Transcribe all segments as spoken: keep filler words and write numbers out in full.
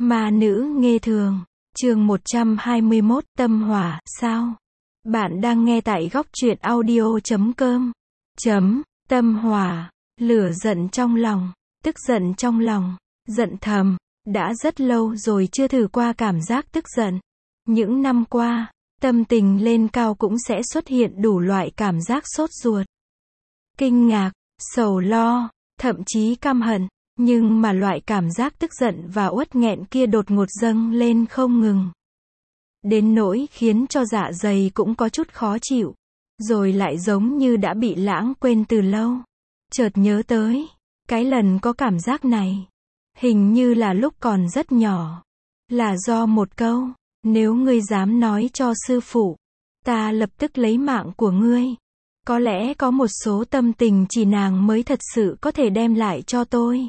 Ma nữ nghê thường, chương một trăm hai mươi mốt, tâm hỏa, sao? Bạn đang nghe tại góc truyện audio chấm com. Chấm, tâm hỏa, lửa giận trong lòng, tức giận trong lòng, giận thầm, đã rất lâu rồi chưa thử qua cảm giác tức giận. Những năm qua, tâm tình lên cao cũng sẽ xuất hiện đủ loại cảm giác sốt ruột, kinh ngạc, sầu lo, thậm chí căm hận. Nhưng mà loại cảm giác tức giận và uất nghẹn kia đột ngột dâng lên không ngừng. Đến nỗi khiến cho dạ dày cũng có chút khó chịu. Rồi lại giống như đã bị lãng quên từ lâu. Chợt nhớ tới, cái lần có cảm giác này. Hình như là lúc còn rất nhỏ. Là do một câu, nếu ngươi dám nói cho sư phụ, ta lập tức lấy mạng của ngươi. Có lẽ có một số tâm tình chỉ nàng mới thật sự có thể đem lại cho tôi.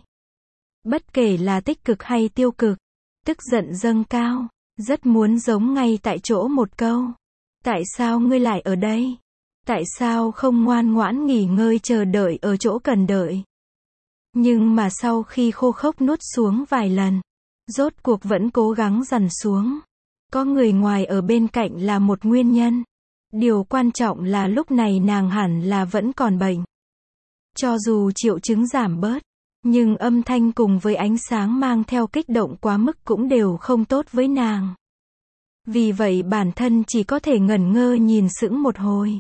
Bất kể là tích cực hay tiêu cực, tức giận dâng cao, rất muốn giống ngay tại chỗ một câu. Tại sao ngươi lại ở đây? Tại sao không ngoan ngoãn nghỉ ngơi chờ đợi ở chỗ cần đợi? Nhưng mà sau khi khô khốc nuốt xuống vài lần, rốt cuộc vẫn cố gắng dằn xuống. Có người ngoài ở bên cạnh là một nguyên nhân. Điều quan trọng là lúc này nàng hẳn là vẫn còn bệnh. Cho dù triệu chứng giảm bớt, nhưng âm thanh cùng với ánh sáng mang theo kích động quá mức cũng đều không tốt với nàng. Vì vậy bản thân chỉ có thể ngẩn ngơ nhìn sững một hồi.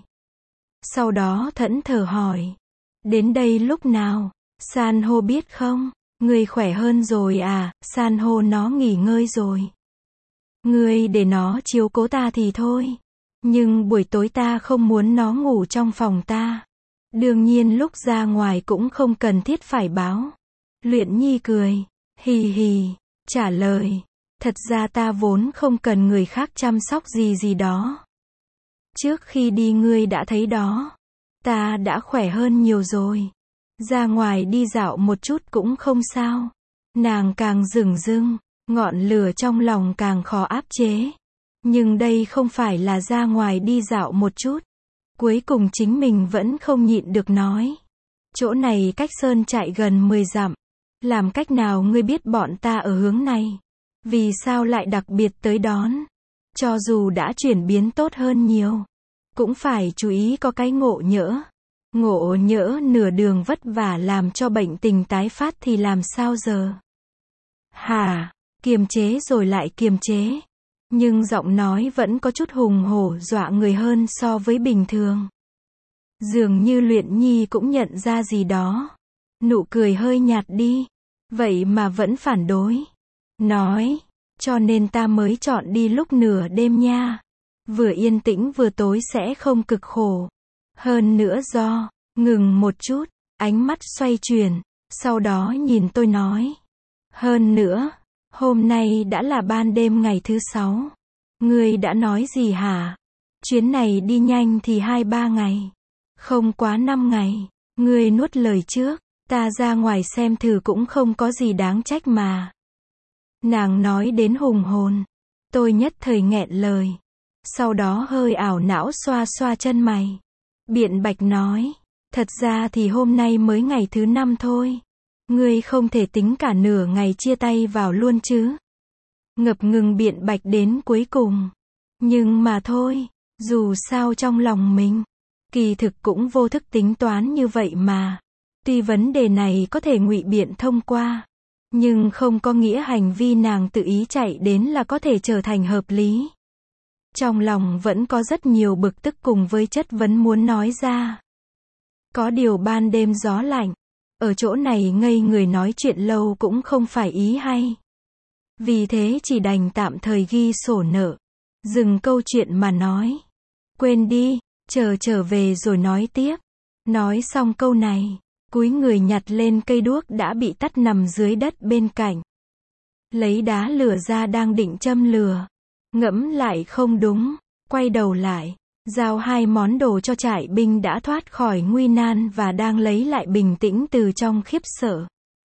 Sau đó thẫn thờ hỏi. Đến đây lúc nào? San hô biết không? Ngươi khỏe hơn rồi à? San hô nó nghỉ ngơi rồi. Ngươi để nó chiếu cố ta thì thôi. Nhưng buổi tối ta không muốn nó ngủ trong phòng ta. Đương nhiên lúc ra ngoài cũng không cần thiết phải báo. Luyện Nhi cười, hì hì, trả lời, thật ra ta vốn không cần người khác chăm sóc gì gì đó. Trước khi đi ngươi đã thấy đó, ta đã khỏe hơn nhiều rồi. Ra ngoài đi dạo một chút cũng không sao. Nàng càng dửng dưng, ngọn lửa trong lòng càng khó áp chế. Nhưng đây không phải là ra ngoài đi dạo một chút. Cuối cùng chính mình vẫn không nhịn được nói. Chỗ này cách sơn trại gần mười dặm. Làm cách nào ngươi biết bọn ta ở hướng này? Vì sao lại đặc biệt tới đón? Cho dù đã chuyển biến tốt hơn nhiều, cũng phải chú ý có cái ngộ nhỡ. Ngộ nhỡ nửa đường vất vả làm cho bệnh tình tái phát thì làm sao giờ? Hả? Kiềm chế rồi lại kiềm chế. Nhưng giọng nói vẫn có chút hùng hổ dọa người hơn so với bình thường. Dường như Luyện Nhi cũng nhận ra gì đó. Nụ cười hơi nhạt đi. Vậy mà vẫn phản đối. Nói, cho nên ta mới chọn đi lúc nửa đêm nha. Vừa yên tĩnh vừa tối sẽ không cực khổ. Hơn nữa do, ngừng một chút, ánh mắt xoay chuyển, sau đó nhìn tôi nói. Hơn nữa, hôm nay đã là ban đêm ngày thứ sáu. Ngươi đã nói gì hả? Chuyến này đi nhanh thì hai ba ngày. Không quá năm ngày. Ngươi nuốt lời trước. Ta ra ngoài xem thử cũng không có gì đáng trách mà. Nàng nói đến hùng hồn. Tôi nhất thời nghẹn lời. Sau đó hơi ảo não xoa xoa chân mày. Biện bạch nói. Thật ra thì hôm nay mới ngày thứ năm thôi. Ngươi không thể tính cả nửa ngày chia tay vào luôn chứ. Ngập ngừng biện bạch đến cuối cùng. Nhưng mà thôi, dù sao trong lòng mình, kỳ thực cũng vô thức tính toán như vậy mà. Tuy vấn đề này có thể ngụy biện thông qua, nhưng không có nghĩa hành vi nàng tự ý chạy đến là có thể trở thành hợp lý. Trong lòng vẫn có rất nhiều bực tức cùng với chất vấn muốn nói ra. Có điều ban đêm gió lạnh, ở chỗ này ngây người nói chuyện lâu cũng không phải ý hay. Vì thế chỉ đành tạm thời ghi sổ nợ, dừng câu chuyện mà nói. Quên đi, chờ trở về rồi nói tiếp. Nói xong câu này, cúi người nhặt lên cây đuốc đã bị tắt nằm dưới đất bên cạnh. Lấy đá lửa ra đang định châm lửa. Ngẫm lại không đúng, quay đầu lại, giao hai món đồ cho trại binh đã thoát khỏi nguy nan và đang lấy lại bình tĩnh từ trong khiếp sợ.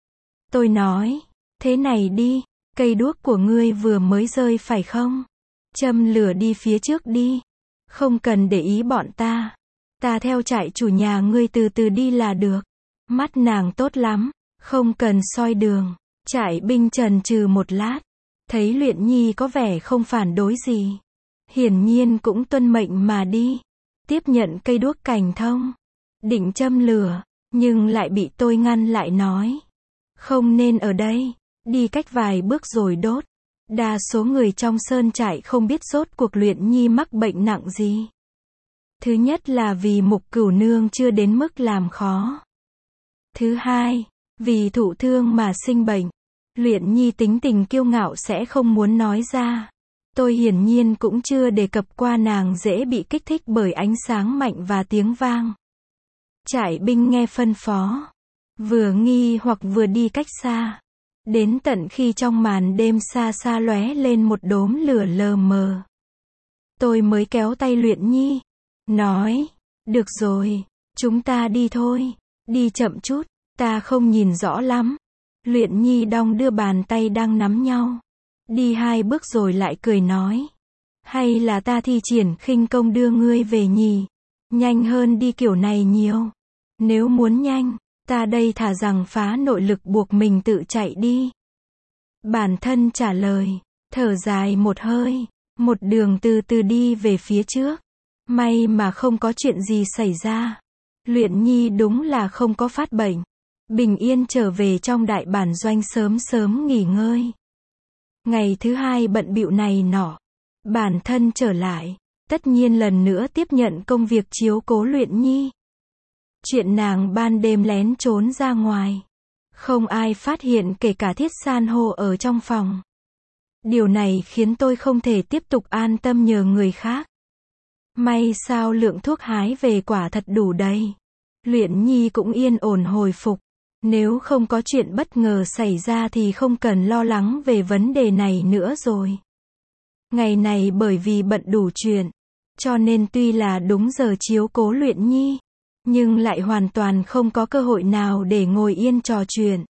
Tôi nói, thế này đi, cây đuốc của ngươi vừa mới rơi phải không? Châm lửa đi phía trước đi. Không cần để ý bọn ta. Ta theo trại chủ nhà ngươi từ từ đi là được. Mắt nàng tốt lắm, không cần soi đường. Trại binh chần chừ một lát, Thấy Luyện Nhi có vẻ không phản đối gì. Hiển nhiên cũng tuân mệnh mà đi. Tiếp nhận cây đuốc cành thông. Định châm lửa, nhưng lại bị tôi ngăn lại nói. Không nên ở đây, đi cách vài bước rồi đốt. Đa số người trong sơn trại không biết rốt cuộc Luyện Nhi mắc bệnh nặng gì. Thứ nhất là vì Mục Cửu Nương chưa đến mức làm khó. Thứ hai, vì thụ thương mà sinh bệnh. Luyện Nhi tính tình kiêu ngạo sẽ không muốn nói ra. Tôi hiển nhiên cũng chưa đề cập qua nàng dễ bị kích thích bởi ánh sáng mạnh và tiếng vang. Trại binh nghe phân phó, vừa nghi hoặc vừa đi cách xa. Đến tận khi trong màn đêm xa xa lóe lên một đốm lửa lờ mờ. Tôi mới kéo tay Luyện Nhi, nói, được rồi, chúng ta đi thôi, đi chậm chút, ta không nhìn rõ lắm. Luyện Nhi đong đưa bàn tay đang nắm nhau. Đi hai bước rồi lại cười nói. Hay là ta thi triển khinh công đưa ngươi về nhỉ? Nhanh hơn đi kiểu này nhiều. Nếu muốn nhanh, ta đây thà rằng phá nội lực buộc mình tự chạy đi. Bản thân trả lời, thở dài một hơi, một đường từ từ đi về phía trước. May mà không có chuyện gì xảy ra. Luyện Nhi đúng là không có phát bệnh. Bình yên trở về trong đại bản doanh sớm sớm nghỉ ngơi. Ngày thứ hai bận bịu này nọ. Bản thân trở lại. Tất nhiên lần nữa tiếp nhận công việc chiếu cố Luyện Nhi. Chuyện nàng ban đêm lén trốn ra ngoài. Không ai phát hiện kể cả Thiết San hô ở trong phòng. Điều này khiến tôi không thể tiếp tục an tâm nhờ người khác. May sao lượng thuốc hái về quả thật đủ đầy. Luyện Nhi cũng yên ổn hồi phục. Nếu không có chuyện bất ngờ xảy ra thì không cần lo lắng về vấn đề này nữa rồi. Ngày này bởi vì bận đủ chuyện, cho nên tuy là đúng giờ chiếu cố Luyện Nhi, nhưng lại hoàn toàn không có cơ hội nào để ngồi yên trò chuyện.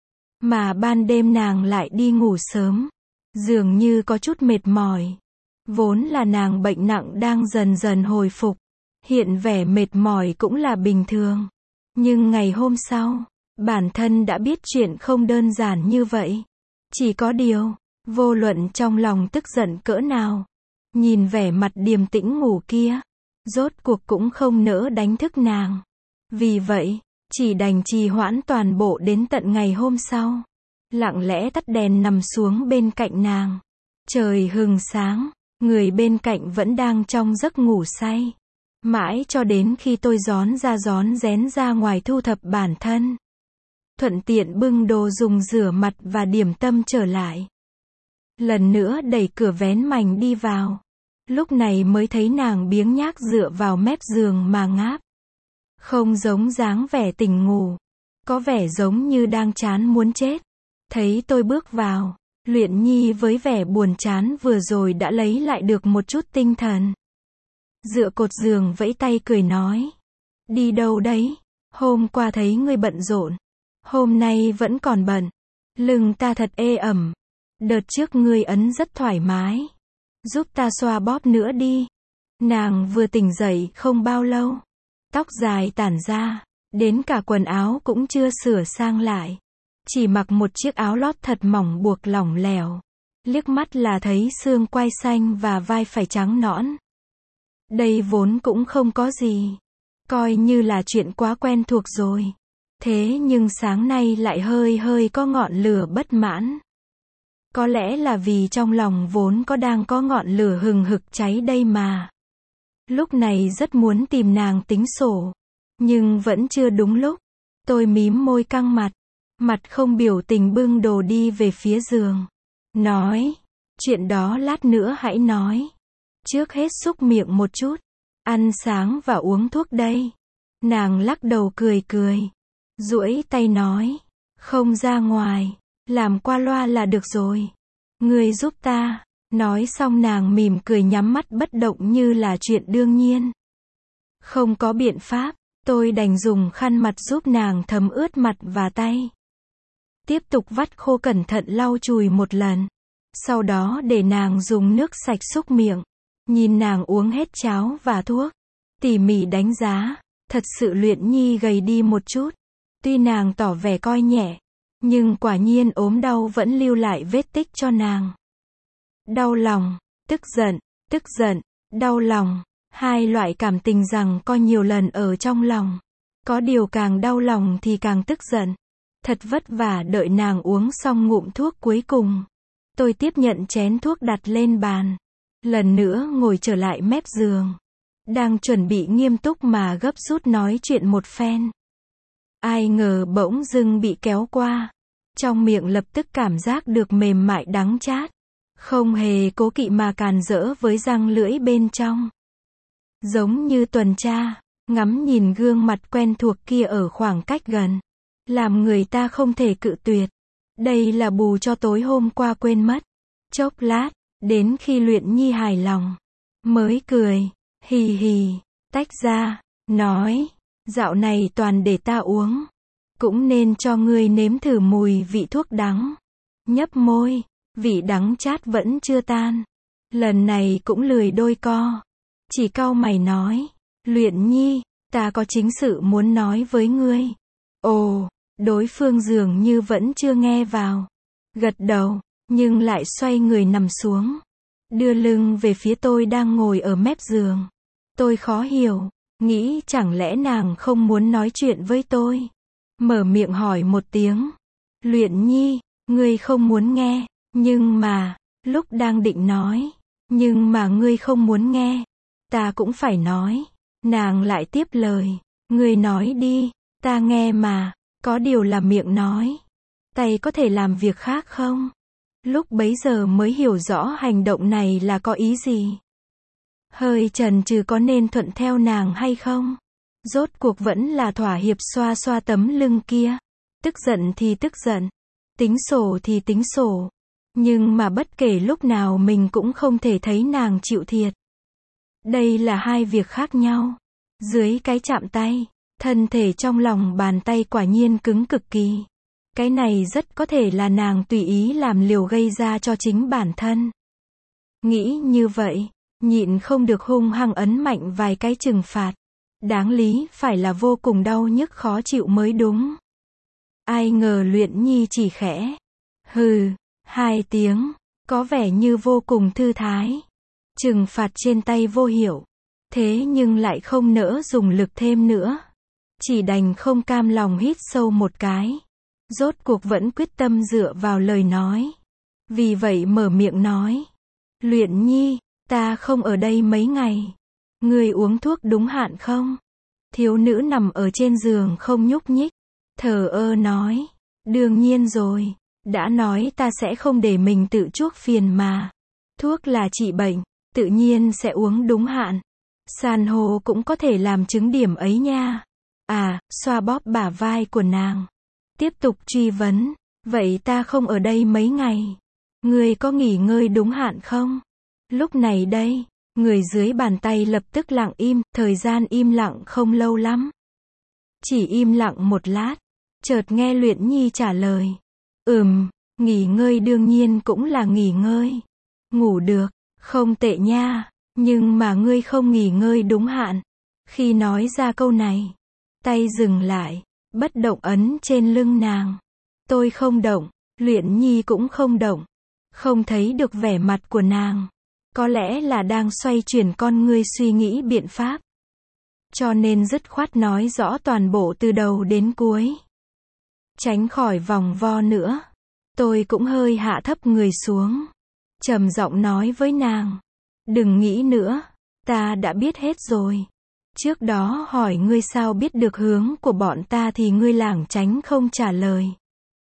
Mà ban đêm nàng lại đi ngủ sớm, dường như có chút mệt mỏi. Vốn là nàng bệnh nặng đang dần dần hồi phục, hiện vẻ mệt mỏi cũng là bình thường. Nhưng ngày hôm sau, bản thân đã biết chuyện không đơn giản như vậy. Chỉ có điều, vô luận trong lòng tức giận cỡ nào, nhìn vẻ mặt điềm tĩnh ngủ kia, rốt cuộc cũng không nỡ đánh thức nàng. Vì vậy, chỉ đành trì hoãn toàn bộ đến tận ngày hôm sau. Lặng lẽ tắt đèn nằm xuống bên cạnh nàng. Trời hừng sáng, người bên cạnh vẫn đang trong giấc ngủ say. Mãi cho đến khi tôi rón ra rón rén ra ngoài thu thập bản thân. Thuận tiện bưng đồ dùng rửa mặt và điểm tâm trở lại. Lần nữa đẩy cửa vén mành đi vào. Lúc này mới thấy nàng biếng nhác dựa vào mép giường mà ngáp. Không giống dáng vẻ tỉnh ngủ. Có vẻ giống như đang chán muốn chết. Thấy tôi bước vào, Luyện Nhi với vẻ buồn chán vừa rồi đã lấy lại được một chút tinh thần. Dựa cột giường vẫy tay cười nói. Đi đâu đấy? Hôm qua thấy ngươi bận rộn. Hôm nay vẫn còn bận. Lưng ta thật ê ẩm. Đợt trước ngươi ấn rất thoải mái. Giúp ta xoa bóp nữa đi. Nàng vừa tỉnh dậy không bao lâu. Tóc dài tản ra. Đến cả quần áo cũng chưa sửa sang lại. Chỉ mặc một chiếc áo lót thật mỏng buộc lỏng lẻo. Liếc mắt là thấy xương quai xanh và vai phải trắng nõn. Đây vốn cũng không có gì. Coi như là chuyện quá quen thuộc rồi. Thế nhưng sáng nay lại hơi hơi có ngọn lửa bất mãn. Có lẽ là vì trong lòng vốn có đang có ngọn lửa hừng hực cháy đây mà. Lúc này rất muốn tìm nàng tính sổ. Nhưng vẫn chưa đúng lúc. Tôi mím môi căng mặt. Mặt không biểu tình bưng đồ đi về phía giường. Nói. Chuyện đó lát nữa hãy nói. Trước hết xúc miệng một chút. Ăn sáng và uống thuốc đây. Nàng lắc đầu cười cười. Duỗi tay nói. Không ra ngoài. Làm qua loa là được rồi. Ngươi giúp ta. Nói xong nàng mỉm cười nhắm mắt bất động như là chuyện đương nhiên. Không có biện pháp. Tôi đành dùng khăn mặt giúp nàng thấm ướt mặt và tay. Tiếp tục vắt khô cẩn thận lau chùi một lần. Sau đó để nàng dùng nước sạch xúc miệng. Nhìn nàng uống hết cháo và thuốc. Tỉ mỉ đánh giá. Thật sự Luyện Nhi gầy đi một chút. Tuy nàng tỏ vẻ coi nhẹ. Nhưng quả nhiên ốm đau vẫn lưu lại vết tích cho nàng. đau lòng, tức giận, tức giận, đau lòng. Hai loại cảm tình rằng có nhiều lần ở trong lòng. Có điều càng đau lòng thì càng tức giận. Thật vất vả đợi nàng uống xong ngụm thuốc cuối cùng. Tôi tiếp nhận chén thuốc đặt lên bàn. Lần nữa ngồi trở lại mép giường. Đang chuẩn bị nghiêm túc mà gấp rút nói chuyện một phen. Ai ngờ bỗng dưng bị kéo qua. Trong miệng lập tức cảm giác được mềm mại đắng chát. Không hề cố kỵ mà càn rỡ với răng lưỡi bên trong. Giống như tuần tra, ngắm nhìn gương mặt quen thuộc kia ở khoảng cách gần. Làm người ta không thể cự tuyệt. Đây là bù cho tối hôm qua quên mất. Chốc lát, đến khi Luyện Nhi hài lòng, mới cười, hì hì, tách ra, nói, dạo này toàn để ta uống. Cũng nên cho ngươi nếm thử mùi vị thuốc đắng. Nhấp môi, vị đắng chát vẫn chưa tan. Lần này cũng lười đôi co. Chỉ cau mày nói, Luyện Nhi, ta có chính sự muốn nói với ngươi. Ồ, đối phương dường như vẫn chưa nghe vào. Gật đầu, nhưng lại xoay người nằm xuống. Đưa lưng về phía tôi đang ngồi ở mép giường. Tôi khó hiểu, nghĩ chẳng lẽ nàng không muốn nói chuyện với tôi. Mở miệng hỏi một tiếng. Luyện Nhi, ngươi không muốn nghe, nhưng mà, lúc đang định nói, nhưng mà ngươi không muốn nghe. Ta cũng phải nói. Nàng lại tiếp lời. Ngươi nói đi, ta nghe mà, có điều là miệng nói. Tay có thể làm việc khác không? Lúc bấy giờ mới hiểu rõ hành động này là có ý gì. Hơi chần chừ có nên thuận theo nàng hay không? Rốt cuộc vẫn là thỏa hiệp xoa xoa tấm lưng kia. Tức giận thì tức giận. Tính sổ thì tính sổ. Nhưng mà bất kể lúc nào mình cũng không thể thấy nàng chịu thiệt. Đây là hai việc khác nhau. Dưới cái chạm tay, thân thể trong lòng bàn tay quả nhiên cứng cực kỳ. Cái này rất có thể là nàng tùy ý làm liều gây ra cho chính bản thân. Nghĩ như vậy, nhịn không được hung hăng ấn mạnh vài cái trừng phạt. Đáng lý phải là vô cùng đau nhức khó chịu mới đúng. Ai ngờ Luyện Nhi chỉ khẽ hừ, hai tiếng, có vẻ như vô cùng thư thái. Trừng phạt trên tay vô hiệu. Thế nhưng lại không nỡ dùng lực thêm nữa. Chỉ đành không cam lòng hít sâu một cái. Rốt cuộc vẫn quyết tâm dựa vào lời nói. Vì vậy mở miệng nói. Luyện Nhi, ta không ở đây mấy ngày. Ngươi uống thuốc đúng hạn không? Thiếu nữ nằm ở trên giường không nhúc nhích. Thờ ơ nói. Đương nhiên rồi. Đã nói ta sẽ không để mình tự chuốc phiền mà. Thuốc là trị bệnh. Tự nhiên sẽ uống đúng hạn. San hô cũng có thể làm chứng điểm ấy nha. À, xoa bóp bả vai của nàng. Tiếp tục truy vấn. Vậy ta không ở đây mấy ngày. Ngươi có nghỉ ngơi đúng hạn không? Lúc này đây, người dưới bàn tay lập tức lặng im. Thời gian im lặng không lâu lắm. Chỉ im lặng một lát. Chợt nghe Luyện Nhi trả lời. Ừm, nghỉ ngơi đương nhiên cũng là nghỉ ngơi. Ngủ được, không tệ nha. Nhưng mà ngươi không nghỉ ngơi đúng hạn. Khi nói ra câu này, tay dừng lại, bất động ấn trên lưng nàng. Tôi không động, Luyện Nhi cũng không động. Không thấy được vẻ mặt của nàng. Có lẽ là đang xoay chuyển con ngươi suy nghĩ biện pháp. Cho nên dứt khoát nói rõ toàn bộ từ đầu đến cuối. Tránh khỏi vòng vo nữa. Tôi cũng hơi hạ thấp người xuống. Trầm giọng nói với nàng. Đừng nghĩ nữa. Ta đã biết hết rồi. Trước đó hỏi ngươi sao biết được hướng của bọn ta thì ngươi lảng tránh không trả lời.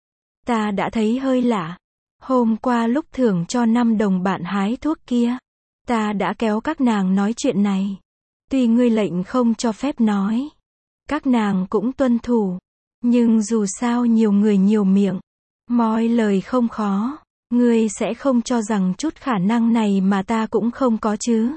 Ta đã thấy hơi lạ. Hôm qua lúc thưởng cho năm đồng bạn hái thuốc kia. Ta đã kéo các nàng nói chuyện này. Tuy ngươi lệnh không cho phép nói. Các nàng cũng tuân thủ. Nhưng dù sao nhiều người nhiều miệng. Mọi lời không khó. Ngươi sẽ không cho rằng chút khả năng này mà ta cũng không có chứ.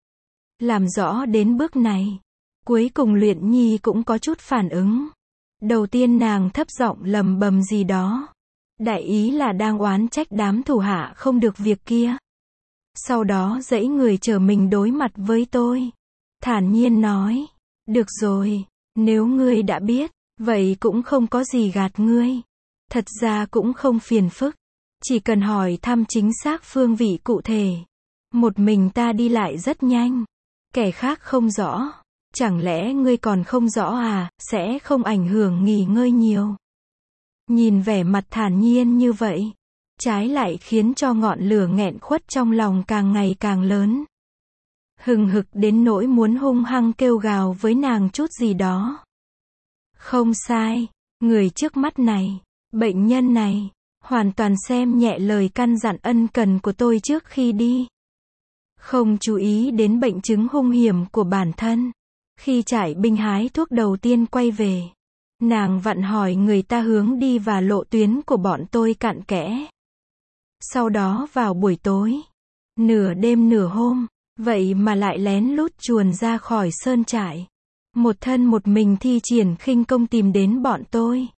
Làm rõ đến bước này. Cuối cùng Luyện Nhi cũng có chút phản ứng. Đầu tiên nàng thấp giọng lầm bầm gì đó. Đại ý là đang oán trách đám thủ hạ không được việc kia. Sau đó dãy người chờ mình đối mặt với tôi. Thản nhiên nói. Được rồi, nếu ngươi đã biết, vậy cũng không có gì gạt ngươi. Thật ra cũng không phiền phức. Chỉ cần hỏi thăm chính xác phương vị cụ thể. Một mình ta đi lại rất nhanh. Kẻ khác không rõ. Chẳng lẽ ngươi còn không rõ à, sẽ không ảnh hưởng nghỉ ngơi nhiều. Nhìn vẻ mặt thản nhiên như vậy, trái lại khiến cho ngọn lửa nghẹn khuất trong lòng càng ngày càng lớn. Hừng hực đến nỗi muốn hung hăng kêu gào với nàng chút gì đó. Không sai, người trước mắt này, bệnh nhân này, hoàn toàn xem nhẹ lời căn dặn ân cần của tôi trước khi đi. Không chú ý đến bệnh chứng hung hiểm của bản thân. Khi trải binh hái thuốc đầu tiên quay về, nàng vặn hỏi người ta hướng đi và lộ tuyến của bọn tôi cặn kẽ. Sau đó vào buổi tối, nửa đêm nửa hôm, vậy mà lại lén lút chuồn ra khỏi sơn trại. Một thân một mình thi triển khinh công tìm đến bọn tôi.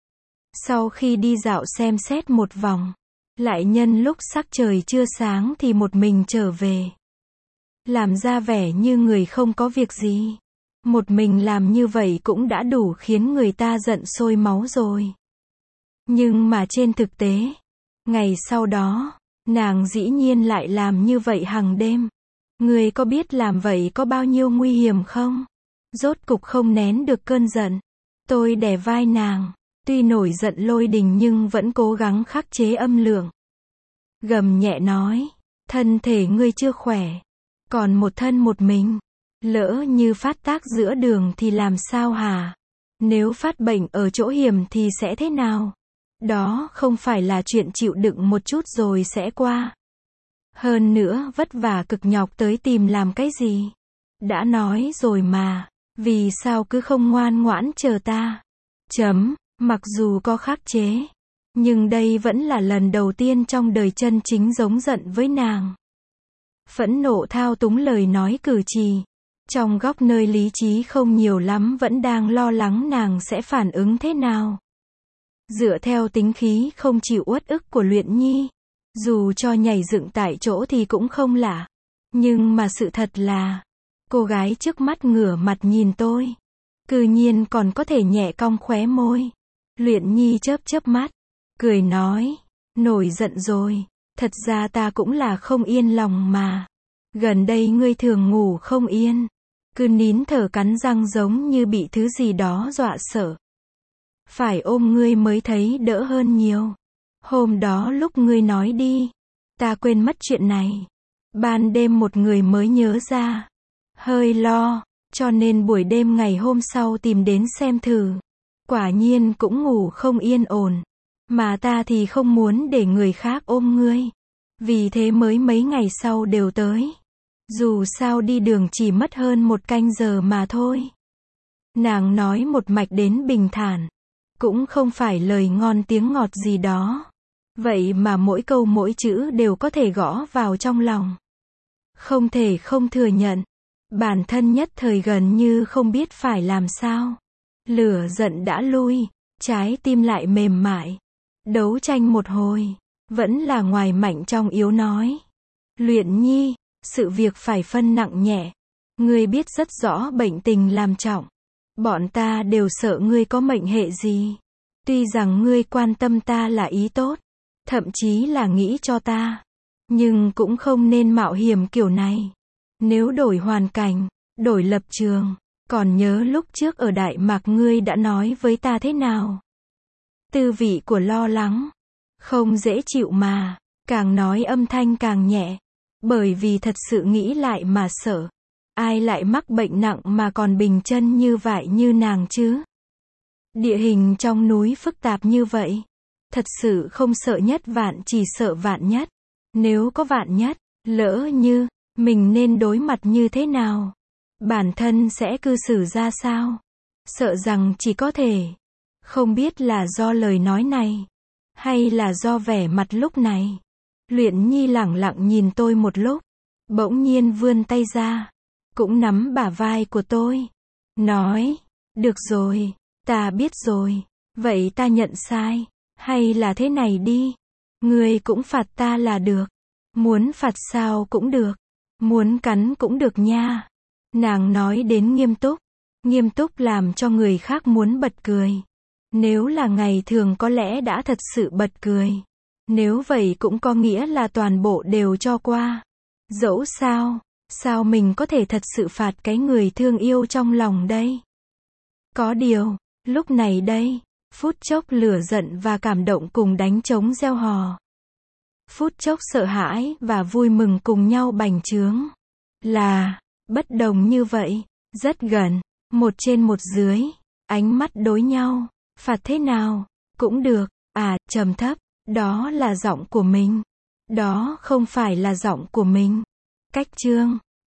Sau khi đi dạo xem xét một vòng, lại nhân lúc sắc trời chưa sáng thì một mình trở về. Làm ra vẻ như người không có việc gì. Một mình làm như vậy cũng đã đủ khiến người ta giận sôi máu rồi. Nhưng mà trên thực tế, ngày sau đó, nàng dĩ nhiên lại làm như vậy hàng đêm. Người có biết làm vậy có bao nhiêu nguy hiểm không? Rốt cục không nén được cơn giận. Tôi đè vai nàng, tuy nổi giận lôi đình nhưng vẫn cố gắng khắc chế âm lượng. Gầm nhẹ nói, thân thể ngươi chưa khỏe, còn một thân một mình. Lỡ như phát tác giữa đường thì làm sao hả? Nếu phát bệnh ở chỗ hiểm thì sẽ thế nào? Đó không phải là chuyện chịu đựng một chút rồi sẽ qua. Hơn nữa vất vả cực nhọc tới tìm làm cái gì? Đã nói rồi mà, vì sao cứ không ngoan ngoãn chờ ta? Chấm, mặc dù có khắc chế, nhưng đây vẫn là lần đầu tiên trong đời chân chính giống giận với nàng. Phẫn nộ thao túng lời nói cử chỉ. Trong góc nơi lý trí không nhiều lắm vẫn đang lo lắng nàng sẽ phản ứng thế nào. Dựa theo tính khí không chịu uất ức của Luyện Nhi, dù cho nhảy dựng tại chỗ thì cũng không lạ. Nhưng mà sự thật là, cô gái trước mắt ngửa mặt nhìn tôi, cư nhiên còn có thể nhẹ cong khóe môi. Luyện Nhi chớp chớp mắt, cười nói, nổi giận rồi, thật ra ta cũng là không yên lòng mà. Gần đây ngươi thường ngủ không yên, cứ nín thở cắn răng giống như bị thứ gì đó dọa sợ. Phải ôm ngươi mới thấy đỡ hơn nhiều. Hôm đó lúc ngươi nói đi, ta quên mất chuyện này. Ban đêm một người mới nhớ ra. Hơi lo, cho nên buổi đêm ngày hôm sau tìm đến xem thử. Quả nhiên cũng ngủ không yên ổn. Mà ta thì không muốn để người khác ôm ngươi. Vì thế mới mấy ngày sau đều tới. Dù sao đi đường chỉ mất hơn một canh giờ mà thôi. Nàng nói một mạch đến bình thản. Cũng không phải lời ngon tiếng ngọt gì đó. Vậy mà mỗi câu mỗi chữ đều có thể gõ vào trong lòng. Không thể không thừa nhận. Bản thân nhất thời gần như không biết phải làm sao. Lửa giận đã lui, trái tim lại mềm mại. Đấu tranh một hồi, vẫn là ngoài mạnh trong yếu nói. Luyện Nhi, sự việc phải phân nặng nhẹ. Ngươi biết rất rõ bệnh tình làm trọng. Bọn ta đều sợ ngươi có mệnh hệ gì. Tuy rằng ngươi quan tâm ta là ý tốt, thậm chí là nghĩ cho ta, nhưng cũng không nên mạo hiểm kiểu này. Nếu đổi hoàn cảnh, đổi lập trường, còn nhớ lúc trước ở Đại Mạc ngươi đã nói với ta thế nào? Tư vị của lo lắng, không dễ chịu mà, càng nói âm thanh càng nhẹ, bởi vì thật sự nghĩ lại mà sợ. Ai lại mắc bệnh nặng mà còn bình chân như vậy như nàng chứ? Địa hình trong núi phức tạp như vậy, thật sự không sợ nhất vạn chỉ sợ vạn nhất. Nếu có vạn nhất, lỡ như, mình nên đối mặt như thế nào? Bản thân sẽ cư xử ra sao? Sợ rằng chỉ có thể, không biết là do lời nói này, hay là do vẻ mặt lúc này. Luyện Nhi lẳng lặng nhìn tôi một lúc, bỗng nhiên vươn tay ra, cũng nắm bả vai của tôi, nói, được rồi, ta biết rồi, vậy ta nhận sai, hay là thế này đi, ngươi cũng phạt ta là được, muốn phạt sao cũng được, muốn cắn cũng được nha. Nàng nói đến nghiêm túc, nghiêm túc làm cho người khác muốn bật cười. Nếu là ngày thường có lẽ đã thật sự bật cười. Nếu vậy cũng có nghĩa là toàn bộ đều cho qua. Dẫu sao, sao mình có thể thật sự phạt cái người thương yêu trong lòng đây? Có điều, lúc này đây, phút chốc lửa giận và cảm động cùng đánh trống reo hò. Phút chốc sợ hãi và vui mừng cùng nhau bành trướng. Là, bất đồng như vậy, rất gần, một trên một dưới, ánh mắt đối nhau, phạt thế nào, cũng được, à, trầm thấp, đó là giọng của mình. Đó không phải là giọng của mình. Cách chương